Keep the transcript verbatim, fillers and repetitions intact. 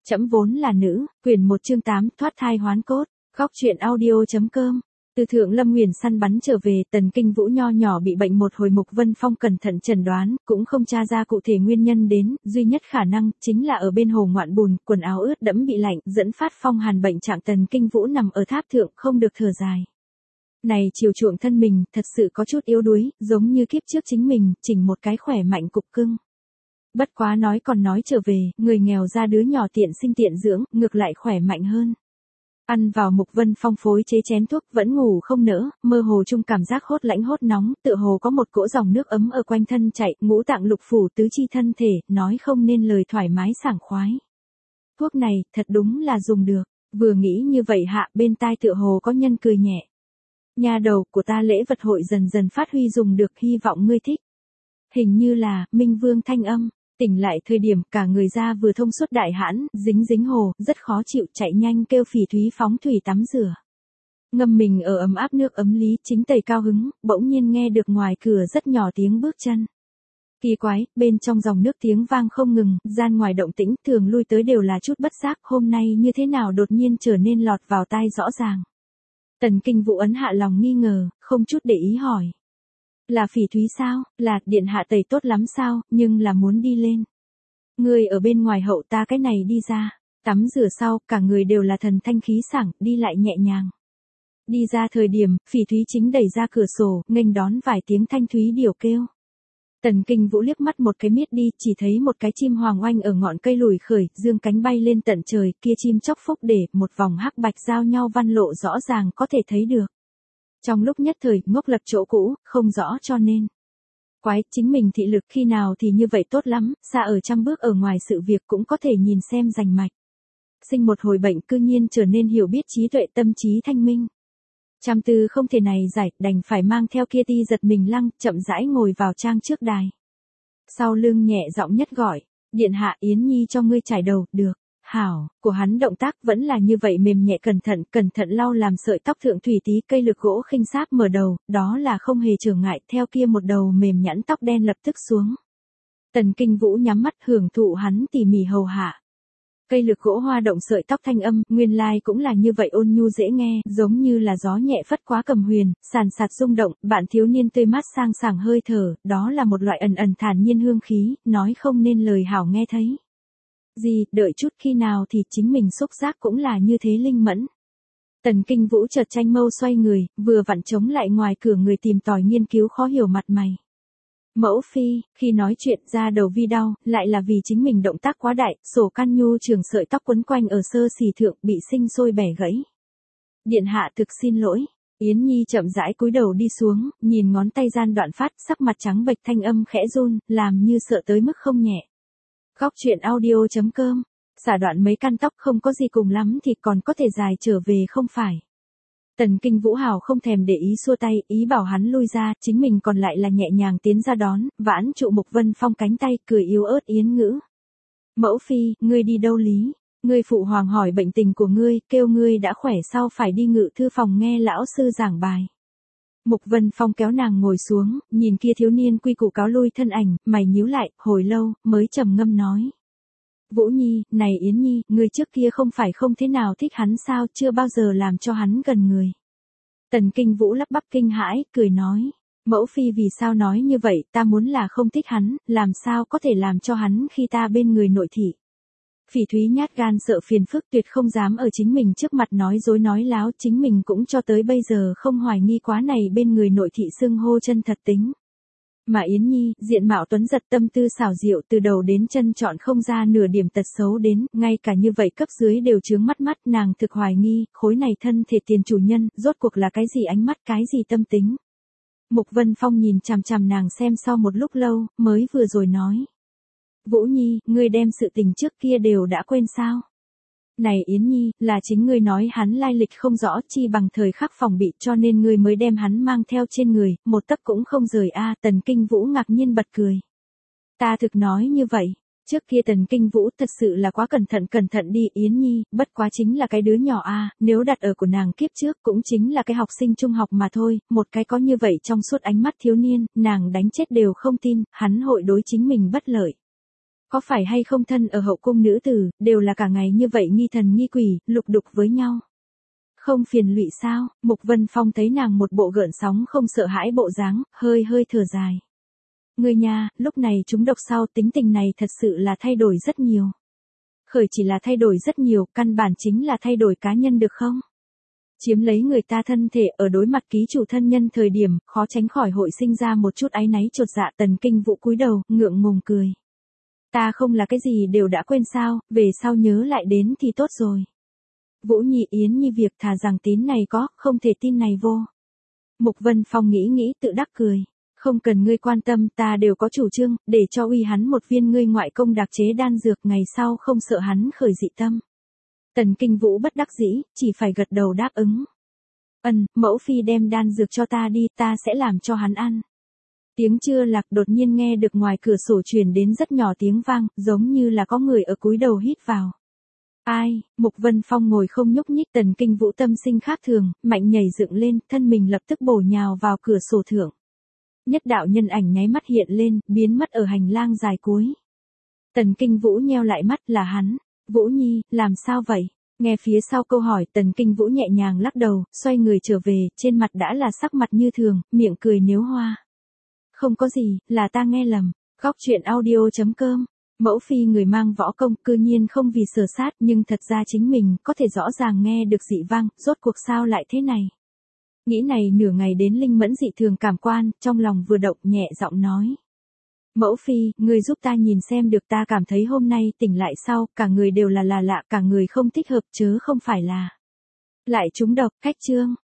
Trẫm vốn là nữ, quyển một chương tám, thoát thai hoán cốt, góc truyện audio chấm com. Từ Thượng Lâm Nguyền săn bắn trở về, Tần Kinh Vũ nho nhỏ bị bệnh một hồi. Mục Vân Phong cẩn thận chẩn đoán, cũng không tra ra cụ thể nguyên nhân đến, duy nhất khả năng chính là ở bên hồ ngoạn bùn, quần áo ướt đẫm bị lạnh, dẫn phát phong hàn bệnh trạng. Tần Kinh Vũ nằm ở tháp thượng, không được thở dài. Này chiều chuộng thân mình, thật sự có chút yếu đuối, giống như kiếp trước chính mình, chỉnh một cái khỏe mạnh cục cưng. Bất quá nói còn nói trở về, người nghèo ra đứa nhỏ tiện sinh tiện dưỡng, ngược lại khỏe mạnh hơn. Ăn vào Mục Vân Phong phối chế chén thuốc, vẫn ngủ không nỡ, mơ hồ chung cảm giác hốt lãnh hốt nóng, tựa hồ có một cỗ dòng nước ấm ở quanh thân chạy, ngũ tạng lục phủ tứ chi thân thể, nói không nên lời thoải mái sảng khoái. Thuốc này, thật đúng là dùng được, vừa nghĩ như vậy hạ, bên tai tựa hồ có nhân cười nhẹ. Nhà đầu của ta lễ vật hội dần dần phát huy dùng được, hy vọng ngươi thích. Hình như là, Minh Vương thanh âm. Tỉnh lại thời điểm cả người da vừa thông suốt đại hãn, dính dính hồ, rất khó chịu, chạy nhanh kêu Phỉ Thúy phóng thủy tắm rửa. Ngâm mình ở ấm áp nước ấm lý, chính tẩy cao hứng, bỗng nhiên nghe được ngoài cửa rất nhỏ tiếng bước chân. Kỳ quái, bên trong dòng nước tiếng vang không ngừng, gian ngoài động tĩnh, thường lui tới đều là chút bất giác, hôm nay như thế nào đột nhiên trở nên lọt vào tai rõ ràng. Tần Kinh Vũ ấn hạ lòng nghi ngờ, không chút để ý hỏi. Là Phỉ Thúy sao, là, điện hạ tẩy tốt lắm sao, nhưng là muốn đi lên. Người ở bên ngoài hậu ta cái này đi ra, tắm rửa sau, cả người đều là thần thanh khí sảng, đi lại nhẹ nhàng. Đi ra thời điểm, Phỉ Thúy chính đẩy ra cửa sổ, nghênh đón vài tiếng thanh thúy điểu kêu. Tần Kinh Vũ liếc mắt một cái miết đi, chỉ thấy một cái chim hoàng oanh ở ngọn cây lùi khởi, dương cánh bay lên tận trời, kia chim chóc phúc để, một vòng hắc bạch giao nhau văn lộ rõ ràng có thể thấy được. Trong lúc nhất thời, ngốc lật chỗ cũ, không rõ cho nên. Quái, chính mình thị lực khi nào thì như vậy tốt lắm, xa ở trăm bước ở ngoài sự việc cũng có thể nhìn xem rành mạch. Sinh một hồi bệnh cư nhiên trở nên hiểu biết trí tuệ tâm trí thanh minh. Trăm tư không thể này giải, đành phải mang theo kia ti giật mình lăng, chậm rãi ngồi vào trang trước đài. Sau lưng nhẹ giọng nhất gọi, điện hạ Yến Nhi cho ngươi trải đầu, được. Hảo, của hắn động tác vẫn là như vậy mềm nhẹ cẩn thận, cẩn thận lau làm sợi tóc thượng thủy tí cây lược gỗ khinh sáp mở đầu, đó là không hề trở ngại, theo kia một đầu mềm nhẵn tóc đen lập tức xuống. Tần Kinh Vũ nhắm mắt hưởng thụ hắn tỉ mỉ hầu hạ. Cây lược gỗ hoa động sợi tóc thanh âm, nguyên lai cũng là như vậy ôn nhu dễ nghe, giống như là gió nhẹ phất quá cầm huyền, sàn sạt rung động, bạn thiếu niên tươi mát sang sảng hơi thở, đó là một loại ẩn ẩn thản nhiên hương khí, nói không nên lời hảo nghe thấy. Gì, đợi chút khi nào thì chính mình xúc giác cũng là như thế linh mẫn. Tần Kinh Vũ chợt tranh mâu xoay người, vừa vặn chống lại ngoài cửa người tìm tòi nghiên cứu khó hiểu mặt mày. Mẫu phi, khi nói chuyện ra đầu vi đau, lại là vì chính mình động tác quá đại, sổ can nhu trường sợi tóc quấn quanh ở sơ xì thượng bị sinh sôi bẻ gãy. Điện hạ thực xin lỗi. Yến Nhi chậm rãi cúi đầu đi xuống, nhìn ngón tay gian đoạn phát, sắc mặt trắng bệch thanh âm khẽ run, làm như sợ tới mức không nhẹ. Góc truyện audio chấm com, xả đoạn mấy căn tóc không có gì cùng lắm thì còn có thể dài trở về không phải. Tần Kinh Vũ hào không thèm để ý xua tay, ý bảo hắn lui ra, chính mình còn lại là nhẹ nhàng tiến ra đón, vãn trụ Mục Vân Phong cánh tay, cười yếu ớt yến ngữ. Mẫu phi, ngươi đi đâu lý? Ngươi phụ hoàng hỏi bệnh tình của ngươi, kêu ngươi đã khỏe sau phải đi ngự thư phòng nghe lão sư giảng bài. Mục Vân Phong kéo nàng ngồi xuống, nhìn kia thiếu niên quy củ cáo lui thân ảnh, mày nhíu lại, hồi lâu, mới trầm ngâm nói. Vũ Nhi, này Yến Nhi, người trước kia không phải không thế nào thích hắn sao, chưa bao giờ làm cho hắn gần người. Tần Kinh Vũ lắp bắp kinh hãi, cười nói. Mẫu phi vì sao nói như vậy, ta muốn là không thích hắn, làm sao có thể làm cho hắn khi ta bên người nội thị. Phỉ Thúy nhát gan sợ phiền phức tuyệt không dám ở chính mình trước mặt nói dối nói láo, chính mình cũng cho tới bây giờ không hoài nghi quá này bên người nội thị xưng hô chân thật tính. Mà Yến Nhi, diện mạo tuấn giật tâm tư xảo diệu từ đầu đến chân chọn không ra nửa điểm tật xấu đến, ngay cả như vậy cấp dưới đều chướng mắt mắt, nàng thực hoài nghi, khối này thân thể tiền chủ nhân, rốt cuộc là cái gì ánh mắt cái gì tâm tính. Mục Vân Phong nhìn chằm chằm nàng xem sau một lúc lâu, mới vừa rồi nói. Vũ Nhi, ngươi đem sự tình trước kia đều đã quên sao? Này Yến Nhi, là chính ngươi nói hắn lai lịch không rõ chi bằng thời khắc phòng bị cho nên ngươi mới đem hắn mang theo trên người, một tấc cũng không rời a. Tần Kinh Vũ ngạc nhiên bật cười. Ta thực nói như vậy, trước kia Tần Kinh Vũ thật sự là quá cẩn thận cẩn thận đi Yến Nhi, bất quá chính là cái đứa nhỏ a, nếu đặt ở của nàng kiếp trước cũng chính là cái học sinh trung học mà thôi, một cái có như vậy trong suốt ánh mắt thiếu niên, nàng đánh chết đều không tin, hắn hội đối chính mình bất lợi. Có phải hay không thân ở hậu cung nữ tử, đều là cả ngày như vậy nghi thần nghi quỷ, lục đục với nhau. Không phiền lụy sao? Mục Vân Phong thấy nàng một bộ gợn sóng không sợ hãi bộ dáng, hơi hơi thở dài. Người nhà, lúc này chúng độc sau tính tình này thật sự là thay đổi rất nhiều. Khởi chỉ là thay đổi rất nhiều, căn bản chính là thay đổi cá nhân được không? Chiếm lấy người ta thân thể ở đối mặt ký chủ thân nhân thời điểm, khó tránh khỏi hội sinh ra một chút áy náy chột dạ. Tần Kinh Vũ cúi đầu, ngượng ngùng cười. Ta không là cái gì đều đã quên sao, về sau nhớ lại đến thì tốt rồi. Vũ Nhi Yến Nhi việc thà rằng tín này có, không thể tin này vô. Mục Vân Phong nghĩ nghĩ tự đắc cười. Không cần ngươi quan tâm, ta đều có chủ trương, để cho uy hắn một viên ngươi ngoại công đặc chế đan dược, ngày sau không sợ hắn khởi dị tâm. Tần Kinh Vũ bất đắc dĩ, chỉ phải gật đầu đáp ứng. Ân, mẫu phi đem đan dược cho ta đi, ta sẽ làm cho hắn ăn. Tiếng chưa lạc đột nhiên nghe được ngoài cửa sổ truyền đến rất nhỏ tiếng vang, giống như là có người ở cúi đầu hít vào. Ai, Mục Vân Phong ngồi không nhúc nhích. Tần Kinh Vũ tâm sinh khác thường, mạnh nhảy dựng lên, thân mình lập tức bổ nhào vào cửa sổ thượng. Nhất đạo nhân ảnh nháy mắt hiện lên, biến mất ở hành lang dài cuối. Tần Kinh Vũ nheo lại mắt, là hắn. Vũ Nhi, làm sao vậy? Nghe phía sau câu hỏi, Tần Kinh Vũ nhẹ nhàng lắc đầu, xoay người trở về, trên mặt đã là sắc mặt như thường, miệng cười nếu hoa. Không có gì, là ta nghe lầm. Góc truyện audio chấm com. Mẫu phi người mang võ công, cư nhiên không vì sờ sát, nhưng thật ra chính mình có thể rõ ràng nghe được dị vang, rốt cuộc sao lại thế này? Nghĩ này nửa ngày đến linh mẫn dị thường cảm quan, trong lòng vừa động nhẹ giọng nói. Mẫu phi, người giúp ta nhìn xem được, ta cảm thấy hôm nay tỉnh lại sau, cả người đều là là lạ, cả người không thích hợp chớ không phải là. Lại trúng độc, cách chương.